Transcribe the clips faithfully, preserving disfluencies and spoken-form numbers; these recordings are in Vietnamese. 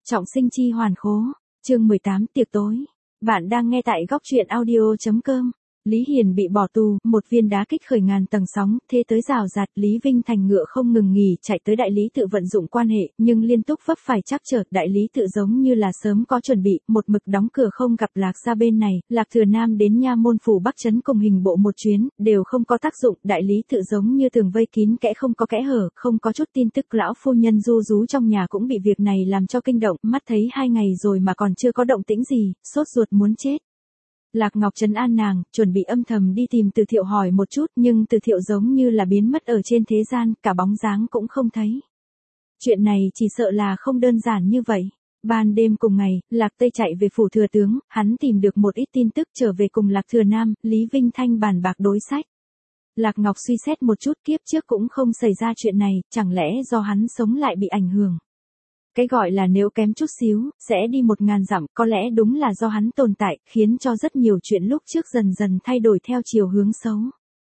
Trọng sinh chi hoàn khố, chương mười tám tiệc tối. Bạn đang nghe tại góc truyện audio.com. Lý Hiền bị bỏ tù, một viên đá kích khởi ngàn tầng sóng, thế tới rào rạt, Lý Vinh Thành ngựa không ngừng nghỉ, chạy tới đại lý tự vận dụng quan hệ, nhưng liên tục vấp phải trắc trở, đại lý tự giống như là sớm có chuẩn bị, một mực đóng cửa không gặp Lạc ra bên này, Lạc Thừa Nam đến nha môn phủ Bắc Trấn cùng hình bộ một chuyến, đều không có tác dụng, đại lý tự giống như tường vây kín kẽ không có kẽ hở, không có chút tin tức, lão phu nhân Du Dú trong nhà cũng bị việc này làm cho kinh động, mắt thấy hai ngày rồi mà còn chưa có động tĩnh gì, sốt ruột muốn chết. Lạc Ngọc trấn an nàng, chuẩn bị âm thầm đi tìm Từ Thiệu hỏi một chút, nhưng Từ Thiệu giống như là biến mất ở trên thế gian, cả bóng dáng cũng không thấy. Chuyện này chỉ sợ là không đơn giản như vậy. Ban đêm cùng ngày, Lạc Tây chạy về phủ thừa tướng, hắn tìm được một ít tin tức trở về cùng Lạc Thừa Nam, Lý Vinh Thanh bàn bạc đối sách. Lạc Ngọc suy xét một chút, kiếp trước cũng không xảy ra chuyện này, chẳng lẽ do hắn sống lại bị ảnh hưởng. Cái gọi là nếu kém chút xíu, sẽ đi một ngàn dặm, có lẽ đúng là do hắn tồn tại, khiến cho rất nhiều chuyện lúc trước dần dần thay đổi theo chiều hướng xấu.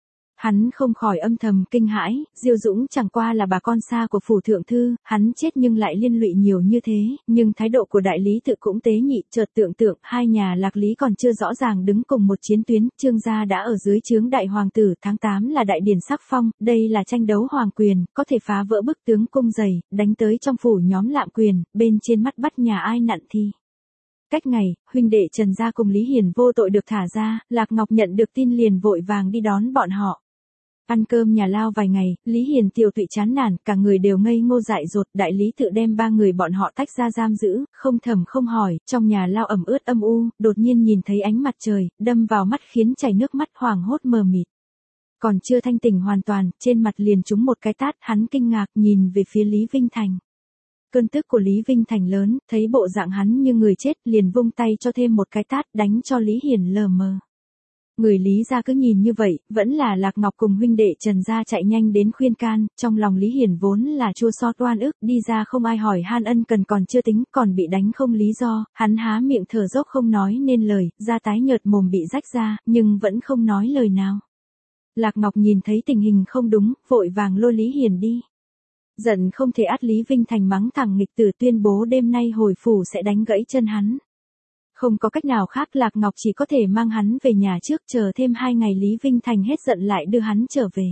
Hắn không khỏi âm thầm kinh hãi, Diêu Dũng chẳng qua là bà con xa của phủ thượng thư, hắn chết nhưng lại liên lụy nhiều như thế, nhưng thái độ của đại lý tự cũng tế nhị, chợt tưởng tượng, hai nhà Lạc Lý còn chưa rõ ràng đứng cùng một chiến tuyến, Trương gia đã ở dưới trướng đại hoàng tử, tháng tám là đại điển sắc phong, đây là tranh đấu hoàng quyền, có thể phá vỡ bức tướng cung dày, đánh tới trong phủ nhóm lạm quyền, bên trên mắt bắt nhà ai nặn thi. Cách ngày, huynh đệ Trần gia cùng Lý Hiền vô tội được thả ra, Lạc Ngọc nhận được tin liền vội vàng đi đón bọn họ. Ăn cơm nhà lao vài ngày, Lý Hiền tiều tụy chán nản, cả người đều ngây ngô dại dột, đại lý tự đem ba người bọn họ tách ra giam giữ, không thầm không hỏi, trong nhà lao ẩm ướt âm u, đột nhiên nhìn thấy ánh mặt trời, đâm vào mắt khiến chảy nước mắt hoảng hốt mờ mịt. Còn chưa thanh tỉnh hoàn toàn, trên mặt liền trúng một cái tát, hắn kinh ngạc nhìn về phía Lý Vinh Thành. Cơn tức của Lý Vinh Thành lớn, thấy bộ dạng hắn như người chết, liền vung tay cho thêm một cái tát đánh cho Lý Hiền lờ mờ. Người Lý gia cứ nhìn như vậy, vẫn là Lạc Ngọc cùng huynh đệ Trần gia chạy nhanh đến khuyên can, trong lòng Lý Hiền vốn là chua xót oan ức, đi ra không ai hỏi han ân cần còn chưa tính, còn bị đánh không lý do, hắn há miệng thở dốc không nói nên lời, da tái nhợt mồm bị rách ra, nhưng vẫn không nói lời nào. Lạc Ngọc nhìn thấy tình hình không đúng, vội vàng lôi Lý Hiền đi. Giận không thể át, Lý Vinh Thành mắng thẳng nghịch tử, tuyên bố đêm nay hồi phủ sẽ đánh gãy chân hắn. Không có cách nào khác, Lạc Ngọc chỉ có thể mang hắn về nhà trước, chờ thêm hai ngày Lý Vinh Thành hết giận lại đưa hắn trở về.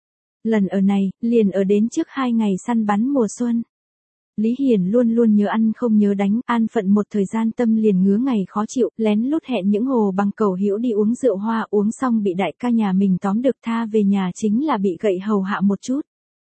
Lần ở này, liền ở đến trước hai ngày săn bắn mùa xuân. Lý Hiền luôn luôn nhớ ăn không nhớ đánh, an phận một thời gian tâm liền ngứa ngày khó chịu, lén lút hẹn những hồ bằng cầu hữu đi uống rượu hoa, uống xong bị đại ca nhà mình tóm được tha về nhà chính là bị gậy hầu hạ một chút.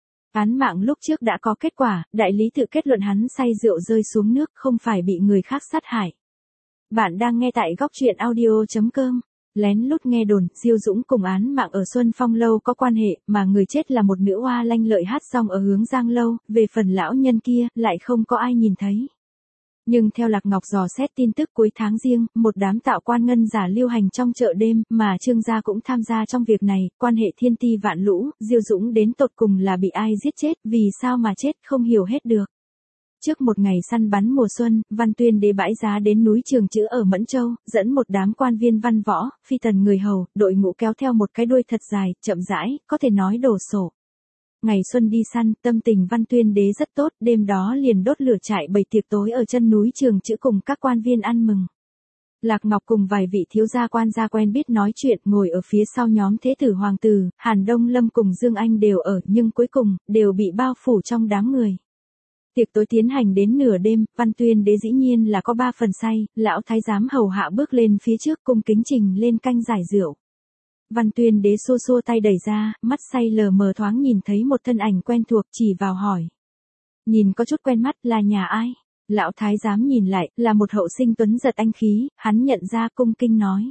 Án mạng lúc trước đã có kết quả, đại lý tự kết luận hắn say rượu rơi xuống nước, không phải bị người khác sát hại. Bạn đang nghe tại góc truyện audio.com. Lén lút nghe đồn, Diêu Dũng cùng án mạng ở Xuân Phong lâu có quan hệ, mà người chết là một nữ oa lanh lợi hát song ở hướng Giang lâu, về phần lão nhân kia, lại không có ai nhìn thấy. Nhưng theo Lạc Ngọc dò xét tin tức cuối tháng Giêng, một đám tạo quan ngân giả lưu hành trong chợ đêm, mà Trương gia cũng tham gia trong việc này, quan hệ thiên ti vạn lũ, Diêu Dũng đến tột cùng là bị ai giết chết, vì sao mà chết không hiểu hết được. Trước một ngày săn bắn mùa xuân, Văn Tuyên đế bãi giá đến núi Trường Chữ ở Mẫn Châu, dẫn một đám quan viên văn võ, phi tần người hầu, đội ngũ kéo theo một cái đuôi thật dài, chậm rãi, có thể nói đổ sổ. Ngày xuân đi săn, tâm tình Văn Tuyên đế rất tốt, đêm đó liền đốt lửa trại bày tiệc tối ở chân núi Trường Chữ cùng các quan viên ăn mừng. Lạc Ngọc cùng vài vị thiếu gia quan gia quen biết nói chuyện, ngồi ở phía sau nhóm thế tử hoàng tử, Hàn Đông Lâm cùng Dương Anh đều ở, nhưng cuối cùng, đều bị bao phủ trong đám người. Tiệc tối tiến hành đến nửa đêm, Văn Tuyên đế dĩ nhiên là có ba phần say, lão thái giám hầu hạ bước lên phía trước cung kính trình lên canh giải rượu. Văn Tuyên đế xô xô tay đẩy ra, mắt say lờ mờ thoáng nhìn thấy một thân ảnh quen thuộc, chỉ vào hỏi. Nhìn có chút quen mắt, là nhà ai? Lão thái giám nhìn lại, là một hậu sinh tuấn giật anh khí, hắn nhận ra cung kinh nói.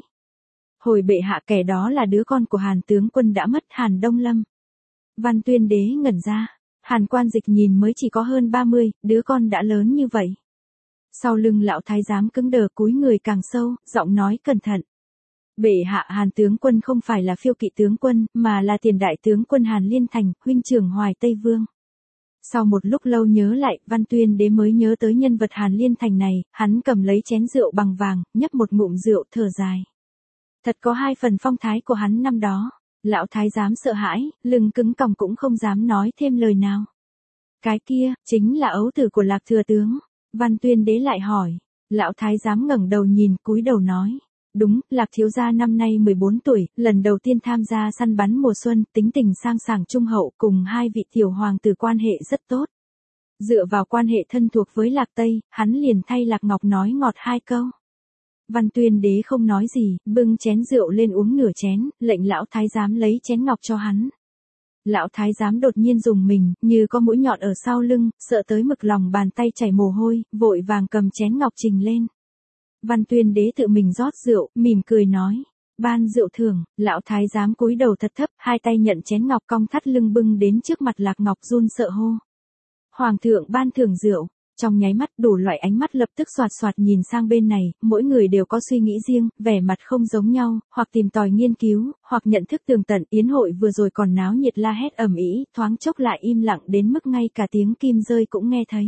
Hồi bệ hạ, kẻ đó là đứa con của Hàn tướng quân đã mất, Hàn Đông Lâm. Văn Tuyên đế ngẩn ra. Hàn Quan Dịch nhìn mới chỉ có hơn ba mươi, đứa con đã lớn như vậy. Sau lưng lão thái giám cứng đờ, cúi người càng sâu, giọng nói cẩn thận. Bệ hạ, Hàn tướng quân không phải là phiêu kỵ tướng quân, mà là tiền đại tướng quân Hàn Liên Thành, huynh trưởng Hoài Tây Vương. Sau một lúc lâu nhớ lại, Văn Tuyên đế mới nhớ tới nhân vật Hàn Liên Thành này, hắn cầm lấy chén rượu bằng vàng, nhấp một ngụm rượu, thở dài. Thật có hai phần phong thái của hắn năm đó. Lão thái giám sợ hãi, lưng cứng còng cũng không dám nói thêm lời nào. Cái kia, chính là ấu tử của Lạc thừa tướng. Văn Tuyên Đế lại hỏi. Lão thái giám ngẩng đầu nhìn, cúi đầu nói. Đúng, Lạc thiếu gia năm nay mười bốn tuổi, lần đầu tiên tham gia săn bắn mùa xuân, tính tình sang sảng trung hậu, cùng hai vị tiểu hoàng tử quan hệ rất tốt. Dựa vào quan hệ thân thuộc với Lạc Tây, hắn liền thay Lạc Ngọc nói ngọt hai câu. Văn Tuyên Đế không nói gì, bưng chén rượu lên uống nửa chén, lệnh lão thái giám lấy chén ngọc cho hắn. Lão thái giám đột nhiên dùng mình, như có mũi nhọn ở sau lưng, sợ tới mực lòng bàn tay chảy mồ hôi, vội vàng cầm chén ngọc trình lên. Văn Tuyên Đế tự mình rót rượu, mỉm cười nói. Ban rượu thưởng, lão thái giám cúi đầu thật thấp, hai tay nhận chén ngọc cong thắt lưng bưng đến trước mặt Lạc Ngọc run sợ hô. Hoàng thượng ban thưởng rượu. Trong nháy mắt đủ loại ánh mắt lập tức xoạt xoạt nhìn sang bên này, mỗi người đều có suy nghĩ riêng, vẻ mặt không giống nhau, hoặc tìm tòi nghiên cứu, hoặc nhận thức tường tận. Yến hội vừa rồi còn náo nhiệt la hét ầm ĩ, thoáng chốc lại im lặng đến mức ngay cả tiếng kim rơi cũng nghe thấy.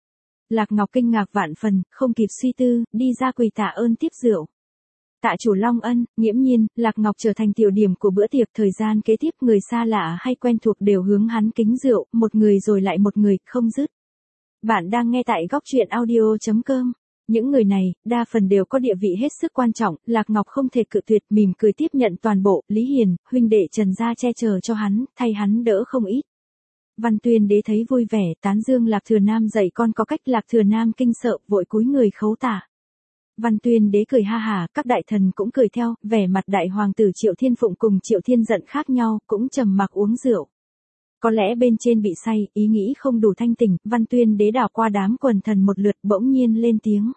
Lạc Ngọc kinh ngạc vạn phần, không kịp suy tư, đi ra quỳ tạ ơn tiếp rượu. Tạ chủ Long ân, nghiễm nhiên, Lạc Ngọc trở thành tiểu điểm của bữa tiệc. Thời gian kế tiếp người xa lạ hay quen thuộc đều hướng hắn kính rượu, một người rồi lại một người, không dứt. Bạn đang nghe tại góc truyện audio chấm com. Những người này, đa phần đều có địa vị hết sức quan trọng, Lạc Ngọc không thể cự tuyệt, mỉm cười tiếp nhận toàn bộ. Lý Hiền, huynh đệ Trần gia che chở cho hắn, thay hắn đỡ không ít. Văn Tuyên Đế thấy vui vẻ, tán dương Lạc Thừa Nam dạy con có cách. Lạc Thừa Nam kinh sợ, vội cúi người khấu tạ. Văn Tuyên Đế cười ha hả, các đại thần cũng cười theo, vẻ mặt đại hoàng tử Triệu Thiên Phụng cùng Triệu Thiên Giận khác nhau, cũng trầm mặc uống rượu. Có lẽ bên trên bị say, ý nghĩ không đủ thanh tỉnh, Văn Tuyên Đế đảo qua đám quần thần một lượt, bỗng nhiên lên tiếng.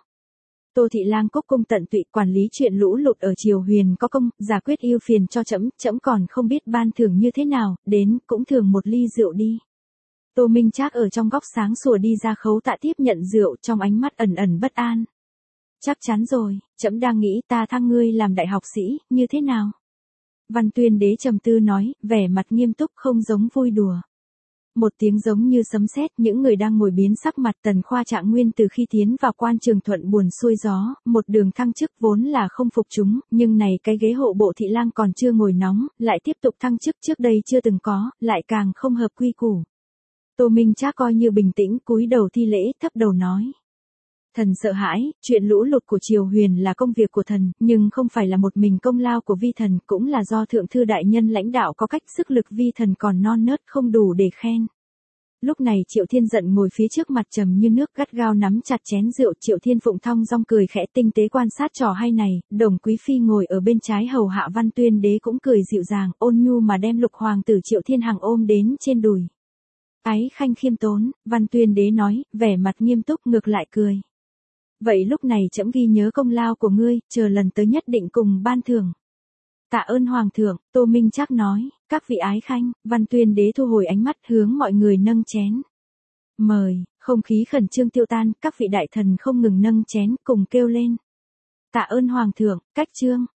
Tô Thị Lang cốc cung tận tụy, quản lý chuyện lũ lụt ở Triều Huyền có công, giải quyết ưu phiền cho trẫm, trẫm còn không biết ban thưởng như thế nào, đến cũng thưởng một ly rượu đi. Tô Minh Trác ở trong góc sáng sủa đi ra khấu tạ tiếp nhận rượu, trong ánh mắt ẩn ẩn bất an. Chắc chắn rồi, trẫm đang nghĩ ta thăng ngươi làm đại học sĩ, như thế nào? Văn Tuyên Đế trầm tư nói, vẻ mặt nghiêm túc không giống vui đùa. Một tiếng giống như sấm sét, những người đang ngồi biến sắc mặt. Tần Khoa Trạng Nguyên từ khi tiến vào quan trường thuận buồn xuôi gió, một đường thăng chức vốn là không phục chúng, nhưng này cái ghế hộ bộ thị lang còn chưa ngồi nóng, lại tiếp tục thăng chức trước đây chưa từng có, lại càng không hợp quy củ. Tô Minh Trác coi như bình tĩnh, cúi đầu thi lễ, thấp đầu nói. Thần sợ hãi, chuyện lũ lụt của Triều Huyền là công việc của thần, nhưng không phải là một mình công lao của vi thần, cũng là do thượng thư đại nhân lãnh đạo có cách, sức lực vi thần còn non nớt không đủ để khen. Lúc này Triệu Thiên Giận ngồi phía trước mặt trầm như nước, gắt gao nắm chặt chén rượu. Triệu Thiên Phụng thong dong cười khẽ, tinh tế quan sát trò hay này. Đồng Quý Phi ngồi ở bên trái hầu hạ Văn Tuyên Đế cũng cười dịu dàng, ôn nhu mà đem lục hoàng tử Triệu Thiên Hằng ôm đến trên đùi. Ái khanh khiêm tốn, Văn Tuyên Đế nói, vẻ mặt nghiêm túc ngược lại cười. Vậy lúc này trẫm ghi nhớ công lao của ngươi, chờ lần tới nhất định cùng ban thưởng. Tạ ơn hoàng thượng, Tô Minh Trác nói. Các vị ái khanh. Văn Tuyên Đế thu hồi ánh mắt, hướng mọi người nâng chén. Mời. Không khí khẩn trương tiêu tan, các vị đại thần không ngừng nâng chén, cùng kêu lên. Tạ ơn hoàng thượng, cách trương.